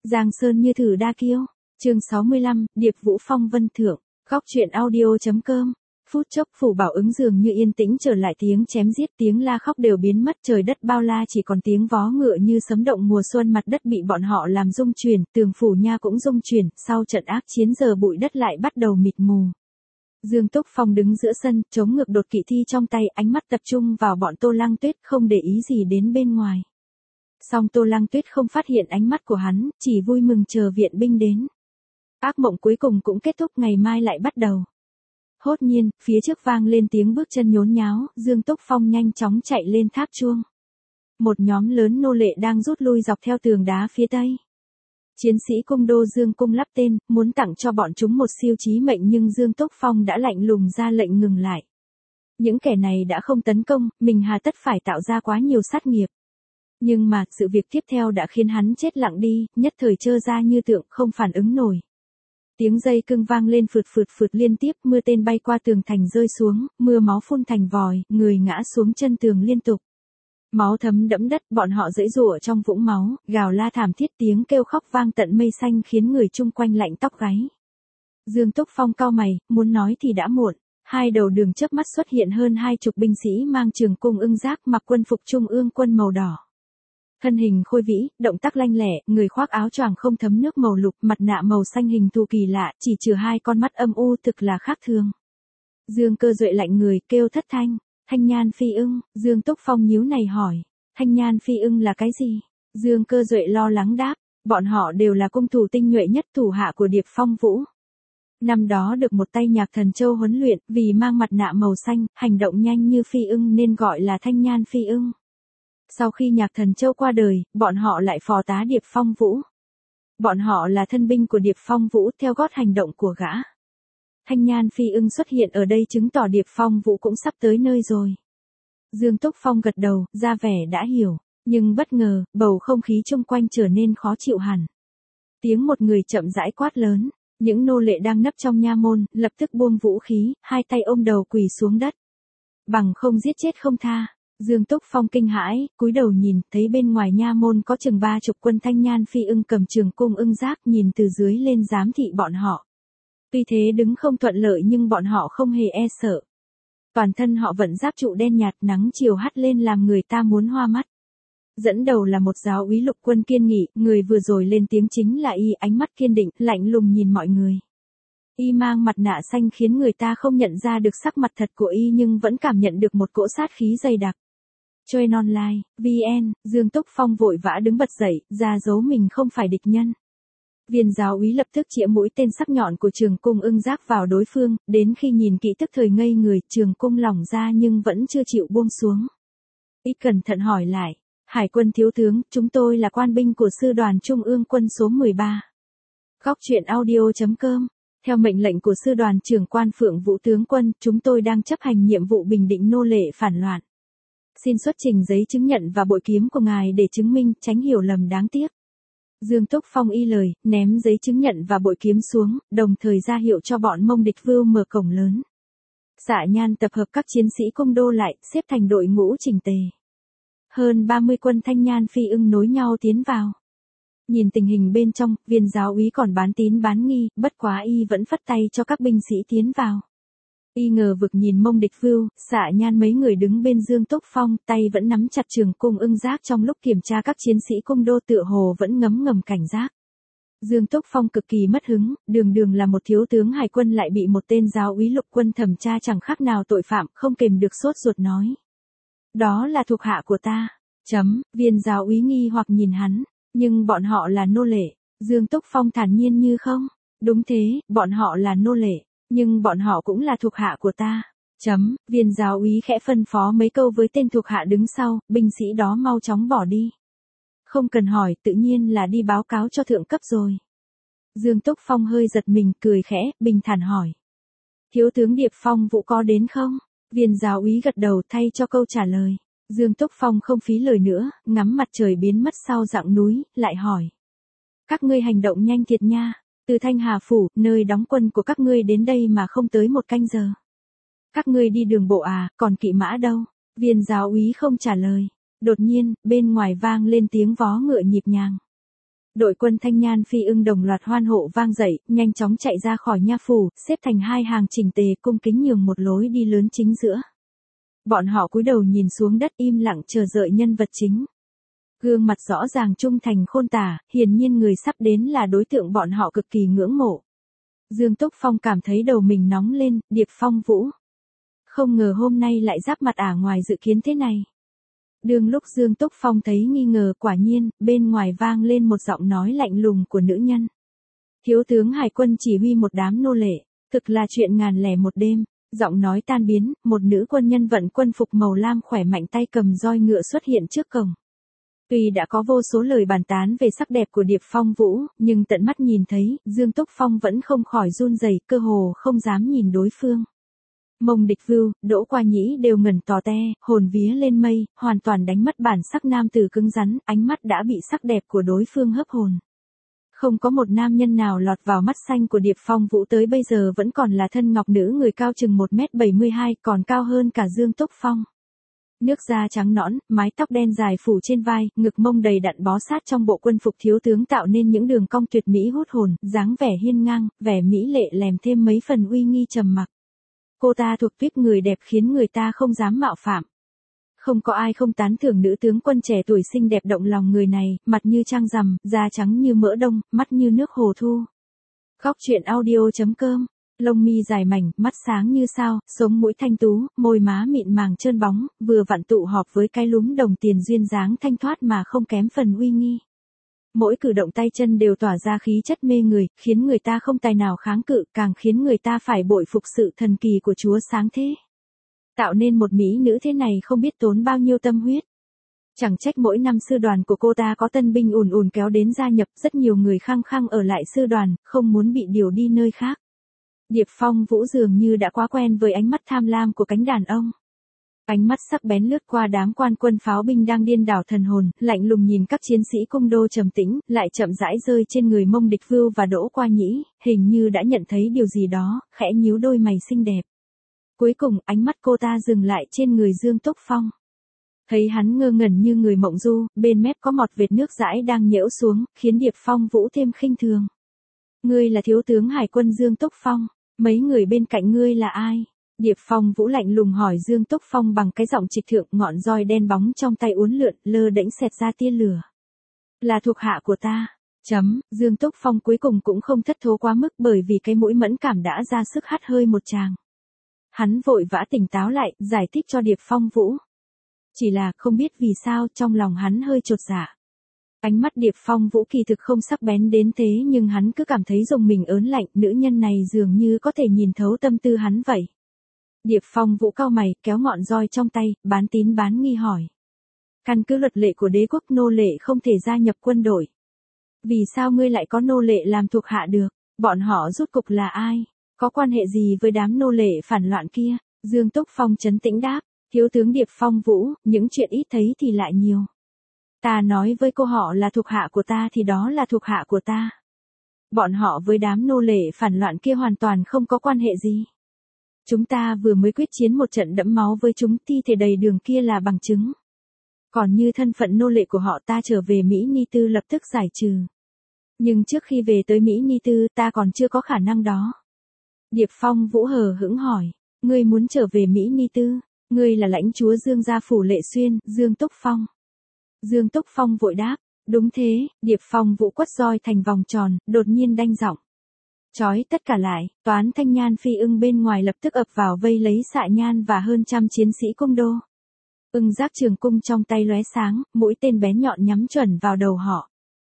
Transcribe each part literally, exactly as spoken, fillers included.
Giang Sơn như thử đa kiêu. Chương sáu mươi lăm, Điệp Vũ Phong Vân Thượng. Góc truyện audio chấm com. Phút chốc Phủ Bảo Ứng dường như yên tĩnh trở lại, tiếng chém giết, tiếng la khóc đều biến mất, trời đất bao la chỉ còn tiếng vó ngựa như sấm động mùa xuân, mặt đất bị bọn họ làm rung chuyển, tường phủ nha cũng rung chuyển, sau trận ác chiến giờ bụi đất lại bắt đầu mịt mù. Dương Túc Phong đứng giữa sân, chống ngược đột kỵ thi trong tay, ánh mắt tập trung vào bọn Tô Lăng Tuyết, không để ý gì đến bên ngoài. Song Tô Lăng Tuyết không phát hiện ánh mắt của hắn, chỉ vui mừng chờ viện binh đến. Ác mộng cuối cùng cũng kết thúc, ngày mai lại bắt đầu. Hốt nhiên, phía trước vang lên tiếng bước chân nhốn nháo, Dương Túc Phong nhanh chóng chạy lên tháp chuông. Một nhóm lớn nô lệ đang rút lui dọc theo tường đá phía tây. Chiến sĩ cung đô Dương cung lắp tên, muốn tặng cho bọn chúng một siêu chí mệnh, nhưng Dương Túc Phong đã lạnh lùng ra lệnh ngừng lại. Những kẻ này đã không tấn công, mình hà tất phải tạo ra quá nhiều sát nghiệp. Nhưng mà, sự việc tiếp theo đã khiến hắn chết lặng đi, nhất thời trơ ra như tượng, không phản ứng nổi. Tiếng dây cưng vang lên phượt phượt phượt liên tiếp, mưa tên bay qua tường thành rơi xuống, mưa máu phun thành vòi, người ngã xuống chân tường liên tục. Máu thấm đẫm đất, bọn họ giãy giụa trong vũng máu, gào la thảm thiết, tiếng kêu khóc vang tận mây xanh khiến người chung quanh lạnh tóc gáy. Dương Túc Phong cau mày, muốn nói thì đã muộn. Hai đầu đường chớp mắt xuất hiện hơn hai chục binh sĩ mang trường cung ưng giác, mặc quân phục trung ương quân màu đỏ. Thân hình khôi vĩ, động tác lanh lẹ, người khoác áo choàng không thấm nước màu lục, mặt nạ màu xanh hình thù kỳ lạ, chỉ trừ hai con mắt âm u thực là khác thường. Dương Cơ Duệ lạnh người, kêu thất thanh, Thanh Nhan Phi Ưng. Dương Túc Phong nhíu này hỏi, Thanh Nhan Phi Ưng là cái gì? Dương Cơ Duệ lo lắng đáp, bọn họ đều là cung thủ tinh nhuệ nhất, thủ hạ của Điệp Phong Vũ. Năm đó được một tay Nhạc Thần Châu huấn luyện, vì mang mặt nạ màu xanh, hành động nhanh như phi ưng nên gọi là Thanh Nhan Phi Ưng. Sau khi Nhạc Thần Châu qua đời, bọn họ lại phò tá Điệp Phong Vũ. Bọn họ là thân binh của Điệp Phong Vũ, theo gót hành động của gã. Thanh Nhan Phi Ưng xuất hiện ở đây chứng tỏ Điệp Phong Vũ cũng sắp tới nơi rồi. Dương Túc Phong gật đầu, ra vẻ đã hiểu, nhưng bất ngờ, bầu không khí chung quanh trở nên khó chịu hẳn. Tiếng một người chậm rãi quát lớn, những nô lệ đang nấp trong nha môn, lập tức buông vũ khí, hai tay ôm đầu quỳ xuống đất. Bằng không giết chết không tha. Dương Túc Phong kinh hãi, cúi đầu nhìn, thấy bên ngoài nha môn có chừng ba chục quân Thanh Nhan Phi Ưng cầm trường cung ưng giác, nhìn từ dưới lên giám thị bọn họ. Tuy thế đứng không thuận lợi nhưng bọn họ không hề e sợ. Toàn thân họ vận giáp trụ đen nhạt, nắng chiều hắt lên làm người ta muốn hoa mắt. Dẫn đầu là một giáo úy lục quân kiên nghị, người vừa rồi lên tiếng chính là y, ánh mắt kiên định, lạnh lùng nhìn mọi người. Y mang mặt nạ xanh khiến người ta không nhận ra được sắc mặt thật của y nhưng vẫn cảm nhận được một cỗ sát khí dày đặc. Chơi online, vê en, Dương Túc Phong vội vã đứng bật dậy, ra dấu mình không phải địch nhân. Viên giáo úy lập tức chĩa mũi tên sắc nhọn của trường cung ưng giác vào đối phương, đến khi nhìn kỹ tức thời ngây người, trường cung lỏng ra nhưng vẫn chưa chịu buông xuống. Y cẩn thận hỏi lại, Hải quân thiếu tướng, chúng tôi là quan binh của sư đoàn trung ương quân số mười ba. Góc truyện audio chấm com. Theo mệnh lệnh của sư đoàn trưởng quan Phượng Vũ tướng quân, chúng tôi đang chấp hành nhiệm vụ bình định nô lệ phản loạn. Xin xuất trình giấy chứng nhận và bội kiếm của ngài để chứng minh, tránh hiểu lầm đáng tiếc. Dương Túc Phong y lời, ném giấy chứng nhận và bội kiếm xuống, đồng thời ra hiệu cho bọn Mông Địch Vưu mở cổng lớn. Dạ Nhan tập hợp các chiến sĩ cung đô lại, xếp thành đội ngũ chỉnh tề. Hơn ba mươi quân Thanh Nhan Phi Ưng nối nhau tiến vào. Nhìn tình hình bên trong, viên giáo úy còn bán tín bán nghi, bất quá y vẫn phất tay cho các binh sĩ tiến vào. Y ngờ vực nhìn Mông Địch Vưu, Dạ Nhan mấy người đứng bên Dương Túc Phong, tay vẫn nắm chặt trường cung ưng giác, trong lúc kiểm tra các chiến sĩ cung đô tựa hồ vẫn ngấm ngầm cảnh giác. Dương Túc Phong cực kỳ mất hứng, đường đường là một thiếu tướng hải quân lại bị một tên giáo úy lục quân thẩm tra chẳng khác nào tội phạm, không kềm được sốt ruột nói. Đó là thuộc hạ của ta. Chấm, viên giáo úy nghi hoặc nhìn hắn, nhưng bọn họ là nô lệ. Dương Túc Phong thản nhiên như không. Đúng thế, bọn họ là nô lệ. Nhưng bọn họ cũng là thuộc hạ của ta. Chấm, viên giáo úy khẽ phân phó mấy câu với tên thuộc hạ đứng sau, binh sĩ đó mau chóng bỏ đi. Không cần hỏi, tự nhiên là đi báo cáo cho thượng cấp rồi. Dương Túc Phong hơi giật mình, cười khẽ, bình thản hỏi. Thiếu tướng Điệp Phong Vũ có đến không? Viên giáo úy gật đầu thay cho câu trả lời. Dương Túc Phong không phí lời nữa, ngắm mặt trời biến mất sau dặng núi, lại hỏi. Các ngươi hành động nhanh thiệt nha. Từ Thanh Hà Phủ, nơi đóng quân của các ngươi đến đây mà không tới một canh giờ. Các ngươi đi đường bộ à, còn kỵ mã đâu? Viên giáo úy không trả lời. Đột nhiên, bên ngoài vang lên tiếng vó ngựa nhịp nhàng. Đội quân Thanh Nhan Phi Ưng đồng loạt hoan hộ vang dậy, nhanh chóng chạy ra khỏi nha phủ, xếp thành hai hàng chỉnh tề, cung kính nhường một lối đi lớn chính giữa. Bọn họ cúi đầu nhìn xuống đất im lặng chờ đợi nhân vật chính. Gương mặt rõ ràng trung thành khôn tả, hiển nhiên người sắp đến là đối tượng bọn họ cực kỳ ngưỡng mộ. Dương Túc Phong cảm thấy đầu mình nóng lên, Điệp Phong Vũ. Không ngờ hôm nay lại giáp mặt ả ngoài dự kiến thế này. Đương lúc Dương Túc Phong thấy nghi ngờ, quả nhiên, bên ngoài vang lên một giọng nói lạnh lùng của nữ nhân. Thiếu tướng Hải quân chỉ huy một đám nô lệ, thực là chuyện ngàn lẻ một đêm. Giọng nói tan biến, một nữ quân nhân vận quân phục màu lam khỏe mạnh tay cầm roi ngựa xuất hiện trước cổng. Tuy đã có vô số lời bàn tán về sắc đẹp của Điệp Phong Vũ, nhưng tận mắt nhìn thấy, Dương Túc Phong vẫn không khỏi run rẩy, cơ hồ không dám nhìn đối phương. Mông Địch Vưu, Đỗ Qua Nhĩ đều ngẩn tò te, hồn vía lên mây, hoàn toàn đánh mất bản sắc nam tử cứng rắn, ánh mắt đã bị sắc đẹp của đối phương hấp hồn. Không có một nam nhân nào lọt vào mắt xanh của Điệp Phong Vũ tới bây giờ vẫn còn là thân ngọc nữ người cao chừng một mét bảy mươi hai, còn cao hơn cả Dương Túc Phong. Nước da trắng nõn, mái tóc đen dài phủ trên vai, ngực mông đầy đặn bó sát trong bộ quân phục thiếu tướng tạo nên những đường cong tuyệt mỹ hút hồn, dáng vẻ hiên ngang, vẻ mỹ lệ lèm thêm mấy phần uy nghi trầm mặc. Cô ta thuộc tuýp người đẹp khiến người ta không dám mạo phạm. Không có ai không tán thưởng nữ tướng quân trẻ tuổi xinh đẹp động lòng người này, mặt như trăng rằm, da trắng như mỡ đông, mắt như nước hồ thu. Góc truyện audio chấm com, lông mi dài mảnh, mắt sáng như sao, sống mũi thanh tú, môi má mịn màng trơn bóng, vừa vặn tụ họp với cái lúm đồng tiền duyên dáng thanh thoát mà không kém phần uy nghi. Mỗi cử động tay chân đều tỏa ra khí chất mê người, khiến người ta không tài nào kháng cự, càng khiến người ta phải bội phục sự thần kỳ của Chúa sáng thế. Tạo nên một mỹ nữ thế này không biết tốn bao nhiêu tâm huyết. Chẳng trách mỗi năm sư đoàn của cô ta có tân binh ùn ùn kéo đến gia nhập, rất nhiều người khăng khăng ở lại sư đoàn, không muốn bị điều đi nơi khác. Điệp Phong Vũ dường như đã quá quen với ánh mắt tham lam của cánh đàn ông. Ánh mắt sắc bén lướt qua đám quan quân pháo binh đang điên đảo thần hồn, lạnh lùng nhìn các chiến sĩ cung đô trầm tĩnh, lại chậm rãi rơi trên người Mông Địch Vưu và Đỗ Qua Nhĩ, hình như đã nhận thấy điều gì đó, khẽ nhíu đôi mày xinh đẹp. Cuối cùng, ánh mắt cô ta dừng lại trên người Dương Túc Phong. Thấy hắn ngơ ngẩn như người mộng du, bên mép có một vệt nước dãi đang nhễu xuống, khiến Điệp Phong Vũ thêm khinh thường. Ngươi là thiếu tướng Hải quân Dương Túc Phong, mấy người bên cạnh ngươi là ai? Điệp Phong Vũ lạnh lùng hỏi Dương Túc Phong bằng cái giọng trịch thượng, ngọn roi đen bóng trong tay uốn lượn, lơ đễnh xẹt ra tia lửa. Là thuộc hạ của ta. Chấm, Dương Túc Phong cuối cùng cũng không thất thố quá mức bởi vì cái mũi mẫn cảm đã ra sức hắt hơi một tràng. Hắn vội vã tỉnh táo lại, giải thích cho Điệp Phong Vũ. Chỉ là không biết vì sao trong lòng hắn hơi chột dạ. Ánh mắt Điệp Phong Vũ kỳ thực không sắc bén đến thế nhưng hắn cứ cảm thấy rùng mình ớn lạnh, nữ nhân này dường như có thể nhìn thấu tâm tư hắn vậy. Điệp Phong Vũ cau mày, kéo ngọn roi trong tay, bán tín bán nghi hỏi. Căn cứ luật lệ của đế quốc nô lệ không thể gia nhập quân đội. Vì sao ngươi lại có nô lệ làm thuộc hạ được? Bọn họ rốt cục là ai? Có quan hệ gì với đám nô lệ phản loạn kia? Dương Túc Phong trấn tĩnh đáp, thiếu tướng Điệp Phong Vũ, những chuyện ít thấy thì lại nhiều. Ta nói với cô họ là thuộc hạ của ta thì đó là thuộc hạ của ta. Bọn họ với đám nô lệ phản loạn kia hoàn toàn không có quan hệ gì. Chúng ta vừa mới quyết chiến một trận đẫm máu với chúng, thi thể đầy đường kia là bằng chứng. Còn như thân phận nô lệ của họ ta trở về Mỹ Ni Tư lập tức giải trừ. Nhưng trước khi về tới Mỹ Ni Tư ta còn chưa có khả năng đó. Điệp Phong Vũ hờ hững hỏi, ngươi muốn trở về Mỹ Ni Tư, ngươi là lãnh chúa Dương gia phủ Lệ Xuyên, Dương Túc Phong. Dương Túc Phong vội đáp, đúng thế, Điệp Phong Vũ quất roi thành vòng tròn, đột nhiên đanh giọng. Chói tất cả lại, toán Thanh Nhan Phi Ưng bên ngoài lập tức ập vào vây lấy Xạ Nhan và hơn trăm chiến sĩ cung đô. Ưng giác trường cung trong tay lóe sáng, mũi tên bén nhọn nhắm chuẩn vào đầu họ.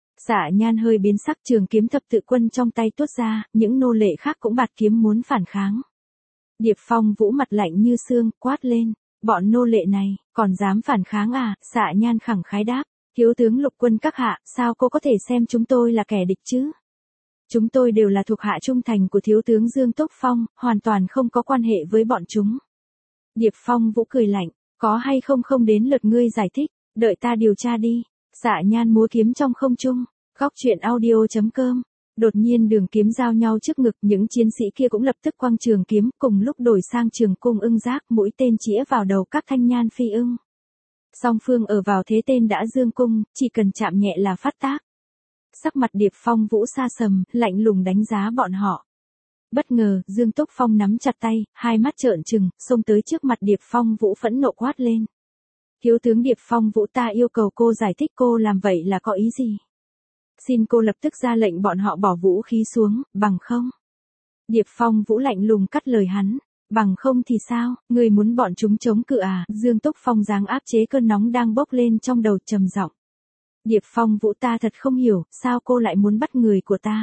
Xạ Nhan hơi biến sắc, trường kiếm thập tự quân trong tay tuốt ra, những nô lệ khác cũng bạt kiếm muốn phản kháng. Điệp Phong Vũ mặt lạnh như xương, quát lên, bọn nô lệ này, còn dám phản kháng à? Xạ Nhan khẳng khái đáp, thiếu tướng lục quân các hạ, sao cô có thể xem chúng tôi là kẻ địch chứ? Chúng tôi đều là thuộc hạ trung thành của thiếu tướng Dương Túc Phong, hoàn toàn không có quan hệ với bọn chúng. Điệp Phong Vũ cười lạnh, có hay không không đến lượt ngươi giải thích, đợi ta điều tra đi. Xạ Nhan múa kiếm trong không trung, góc truyện audio chấm com. Đột nhiên đường kiếm giao nhau trước ngực, những chiến sĩ kia cũng lập tức quăng trường kiếm, cùng lúc đổi sang trường cung ưng giác, mũi tên chĩa vào đầu các Thanh Nhan Phi Ưng. Song phương ở vào thế tên đã dương cung, chỉ cần chạm nhẹ là phát tác. Sắc mặt Điệp Phong Vũ xa sầm, lạnh lùng đánh giá bọn họ. Bất ngờ, Dương Túc Phong nắm chặt tay, hai mắt trợn trừng, xông tới trước mặt Điệp Phong Vũ phẫn nộ quát lên. Thiếu tướng Điệp Phong Vũ, ta yêu cầu cô giải thích cô làm vậy là có ý gì? Xin cô lập tức ra lệnh bọn họ bỏ vũ khí xuống, bằng không. Điệp Phong Vũ lạnh lùng cắt lời hắn. Bằng không thì sao, người muốn bọn chúng chống cự à? Dương Túc Phong giáng áp chế cơn nóng đang bốc lên trong đầu trầm giọng. Điệp Phong Vũ, ta thật không hiểu, sao cô lại muốn bắt người của ta?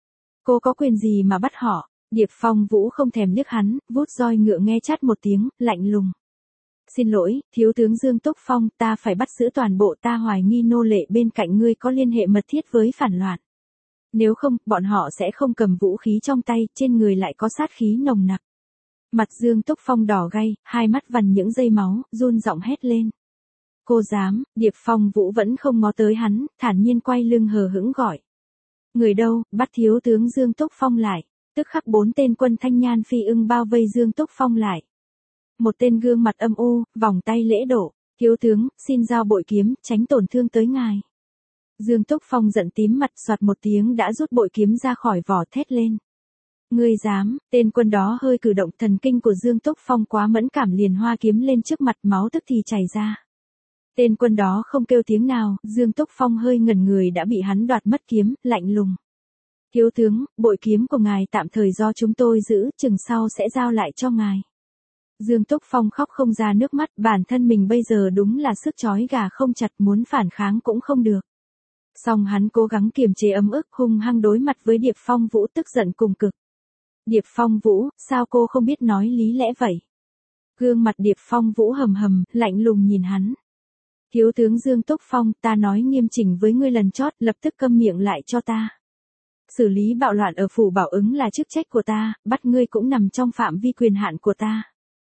Cô có quyền gì mà bắt họ? Điệp Phong Vũ không thèm liếc hắn, vuốt roi ngựa nghe chát một tiếng, lạnh lùng. Xin lỗi, thiếu tướng Dương Túc Phong, ta phải bắt giữ toàn bộ, ta hoài nghi nô lệ bên cạnh ngươi có liên hệ mật thiết với phản loạn. Nếu không, bọn họ sẽ không cầm vũ khí trong tay, trên người lại có sát khí nồng nặc. Mặt Dương Túc Phong đỏ gay, hai mắt vằn những dây máu, run giọng hét lên. Cô dám? Điệp Phong Vũ vẫn không ngó tới hắn, thản nhiên quay lưng hờ hững gọi. Người đâu? Bắt thiếu tướng Dương Túc Phong lại. Tức khắc bốn tên quân thanh nhan phi ưng bao vây Dương Túc Phong lại. Một tên gương mặt âm u, vòng tay lễ đổ. Thiếu tướng, xin giao bội kiếm, tránh tổn thương tới ngài. Dương Túc Phong giận tím mặt, soạt một tiếng đã rút bội kiếm ra khỏi vỏ, thét lên. Ngươi dám? Tên quân đó hơi cử động, thần kinh của Dương Túc Phong quá mẫn cảm, liền hoa kiếm lên trước mặt, máu tức thì chảy ra. Tên quân đó không kêu tiếng nào, Dương Túc Phong hơi ngẩn người đã bị hắn đoạt mất kiếm, lạnh lùng. Thiếu tướng, bội kiếm của ngài tạm thời do chúng tôi giữ, chừng sau sẽ giao lại cho ngài. Dương Túc Phong khóc không ra nước mắt, bản thân mình bây giờ đúng là sức trói gà không chặt, muốn phản kháng cũng không được. Song hắn cố gắng kiềm chế ấm ức, hung hăng đối mặt với Điệp Phong Vũ, tức giận cùng cực. Điệp Phong Vũ, sao cô không biết nói lý lẽ vậy? Gương mặt Điệp Phong Vũ hầm hầm, lạnh lùng nhìn hắn. Thiếu tướng Dương Túc Phong, ta nói nghiêm chỉnh với ngươi lần chót, lập tức câm miệng lại cho ta. Xử lý bạo loạn ở phủ Bảo Ứng là chức trách của ta, bắt ngươi cũng nằm trong phạm vi quyền hạn của ta.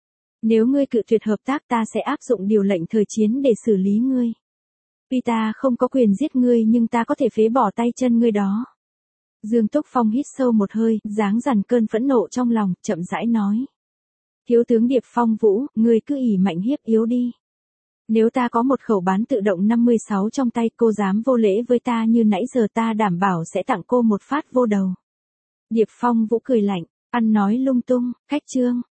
Nếu ngươi cự tuyệt hợp tác, ta sẽ áp dụng điều lệnh thời chiến để xử lý ngươi. Vì ta không có quyền giết ngươi, nhưng ta có thể phế bỏ tay chân ngươi đó. Dương Túc Phong hít sâu một hơi, dáng dằn cơn phẫn nộ trong lòng, chậm rãi nói. Thiếu tướng Điệp Phong Vũ, ngươi cứ ỷ mạnh hiếp yếu đi. Nếu ta có một khẩu bán tự động năm mươi sáu trong tay, cô dám vô lễ với ta như nãy giờ, ta đảm bảo sẽ tặng cô một phát vô đầu. Điệp Phong Vũ cười lạnh, ăn nói lung tung, khách trương.